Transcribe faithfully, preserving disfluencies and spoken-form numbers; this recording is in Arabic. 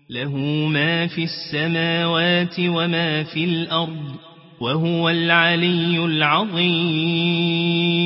له ما في السماوات وما في الأرض وهو العلي العظيم